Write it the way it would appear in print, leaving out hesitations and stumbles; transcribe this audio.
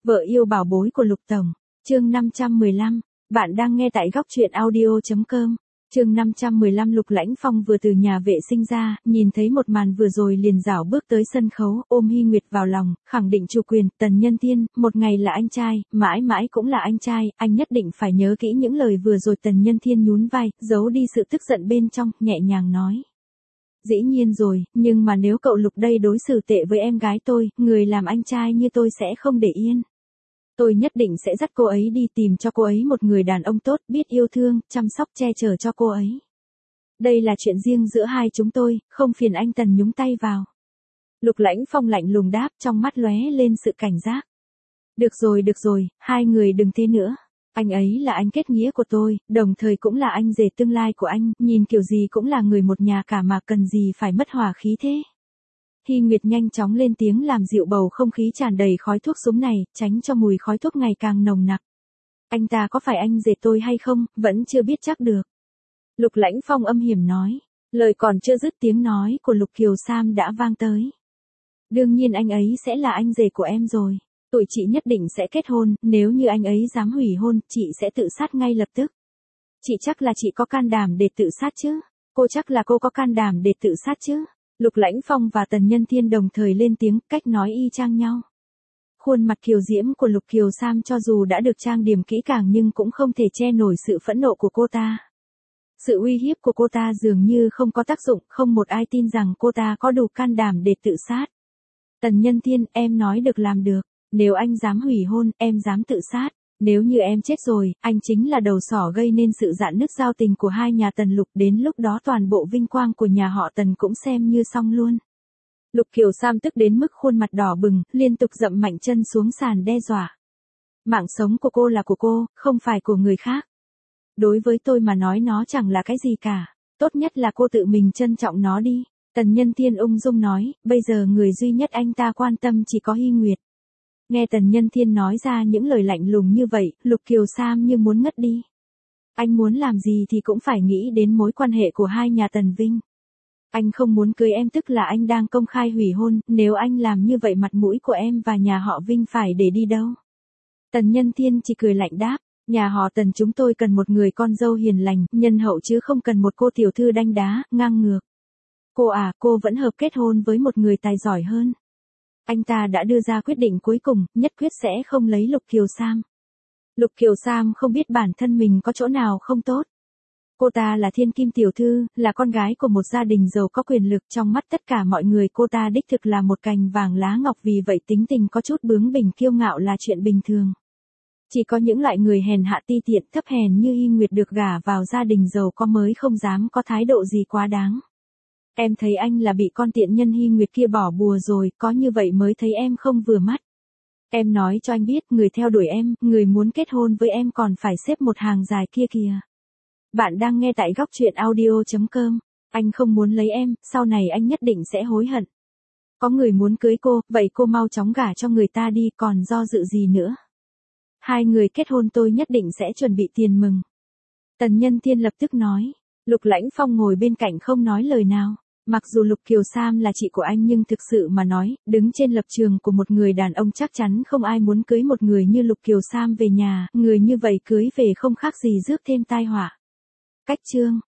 Vợ yêu bảo bối của Lục Tổng. Chương 515. Bạn đang nghe tại góc truyện audio.com. Chương 515. Lục Lãnh Phong vừa từ nhà vệ sinh ra, nhìn thấy một màn vừa rồi liền rảo bước tới sân khấu, ôm Hy Nguyệt vào lòng, khẳng định chủ quyền. Tần Nhân Thiên, một ngày là anh trai, mãi mãi cũng là anh trai, anh nhất định phải nhớ kỹ những lời vừa rồi. Tần Nhân Thiên nhún vai, giấu đi sự tức giận bên trong, nhẹ nhàng nói. Dĩ nhiên rồi, nhưng mà nếu cậu Lục đây đối xử tệ với em gái tôi, người làm anh trai như tôi sẽ không để yên. Tôi nhất định sẽ dắt cô ấy đi tìm cho cô ấy một người đàn ông tốt, biết yêu thương, chăm sóc che chở cho cô ấy. Đây là chuyện riêng giữa hai chúng tôi, không phiền anh Tần nhúng tay vào. Lục Lãnh Phong lạnh lùng đáp, trong mắt lóe lên sự cảnh giác. Được rồi, hai người đừng thế nữa. Anh ấy là anh kết nghĩa của tôi, đồng thời cũng là anh rể tương lai của anh, nhìn kiểu gì cũng là người một nhà cả mà cần gì phải mất hòa khí thế. Hy Nguyệt nhanh chóng lên tiếng làm dịu bầu không khí tràn đầy khói thuốc súng này, tránh cho mùi khói thuốc ngày càng nồng nặc. Anh ta có phải anh rể tôi hay không, vẫn chưa biết chắc được. Lục Lãnh Phong âm hiểm nói, lời còn chưa dứt tiếng nói của Lục Kiều Sam đã vang tới. Đương nhiên anh ấy sẽ là anh rể của em rồi. Tụi chị nhất định sẽ kết hôn, nếu như anh ấy dám hủy hôn, chị sẽ tự sát ngay lập tức. Chị chắc là chị có can đảm để tự sát chứ? Cô chắc là cô có can đảm để tự sát chứ? Lục Lãnh Phong và Tần Nhân Thiên đồng thời lên tiếng, cách nói y chang nhau. Khuôn mặt kiều diễm của Lục Kiều Sam cho dù đã được trang điểm kỹ càng nhưng cũng không thể che nổi sự phẫn nộ của cô ta. Sự uy hiếp của cô ta dường như không có tác dụng, không một ai tin rằng cô ta có đủ can đảm để tự sát. Tần Nhân Thiên, em nói được làm được. Nếu anh dám hủy hôn, em dám tự sát. Nếu như em chết rồi, anh chính là đầu sỏ gây nên sự rạn nứt giao tình của hai nhà Tần Lục. Đến lúc đó toàn bộ vinh quang của nhà họ Tần cũng xem như xong luôn. Lục Kiều Sam tức đến mức khuôn mặt đỏ bừng, liên tục dậm mạnh chân xuống sàn đe dọa. Mạng sống của cô là của cô, không phải của người khác. Đối với tôi mà nói nó chẳng là cái gì cả. Tốt nhất là cô tự mình trân trọng nó đi. Tần Nhân Thiên ung dung nói, bây giờ người duy nhất anh ta quan tâm chỉ có Hy Nguyệt. Nghe Tần Nhân Thiên nói ra những lời lạnh lùng như vậy, Lục Kiều Sam như muốn ngất đi. Anh muốn làm gì thì cũng phải nghĩ đến mối quan hệ của hai nhà Tần Vinh. Anh không muốn cưới em tức là anh đang công khai hủy hôn, nếu anh làm như vậy mặt mũi của em và nhà họ Vinh phải để đi đâu. Tần Nhân Thiên chỉ cười lạnh đáp, nhà họ Tần chúng tôi cần một người con dâu hiền lành, nhân hậu chứ không cần một cô tiểu thư đanh đá, ngang ngược. Cô vẫn hợp kết hôn với một người tài giỏi hơn. Anh ta đã đưa ra quyết định cuối cùng, nhất quyết sẽ không lấy Lục Kiều Sam. Lục Kiều Sam không biết bản thân mình có chỗ nào không tốt. Cô ta là thiên kim tiểu thư, là con gái của một gia đình giàu có quyền lực, trong mắt tất cả mọi người cô ta đích thực là một cành vàng lá ngọc, vì vậy tính tình có chút bướng bỉnh kiêu ngạo là chuyện bình thường. Chỉ có những loại người hèn hạ ti tiện thấp hèn như Hy Nguyệt được gả vào gia đình giàu có mới không dám có thái độ gì quá đáng. Em thấy anh là bị con tiện nhân Hy Nguyệt kia bỏ bùa rồi, có như vậy mới thấy em không vừa mắt. Em nói cho anh biết, người theo đuổi em, người muốn kết hôn với em còn phải xếp một hàng dài kia kìa. Bạn đang nghe tại góc truyện audio.com. Anh không muốn lấy em, sau này anh nhất định sẽ hối hận. Có người muốn cưới cô, vậy cô mau chóng gả cho người ta đi, còn do dự gì nữa. Hai người kết hôn tôi nhất định sẽ chuẩn bị tiền mừng. Tần Nhân Thiên lập tức nói. Lục Lãnh Phong ngồi bên cạnh không nói lời nào. Mặc dù Lục Kiều Sam là chị của anh nhưng thực sự mà nói, đứng trên lập trường của một người đàn ông chắc chắn không ai muốn cưới một người như Lục Kiều Sam về nhà, người như vậy cưới về không khác gì rước thêm tai họa. Cách chương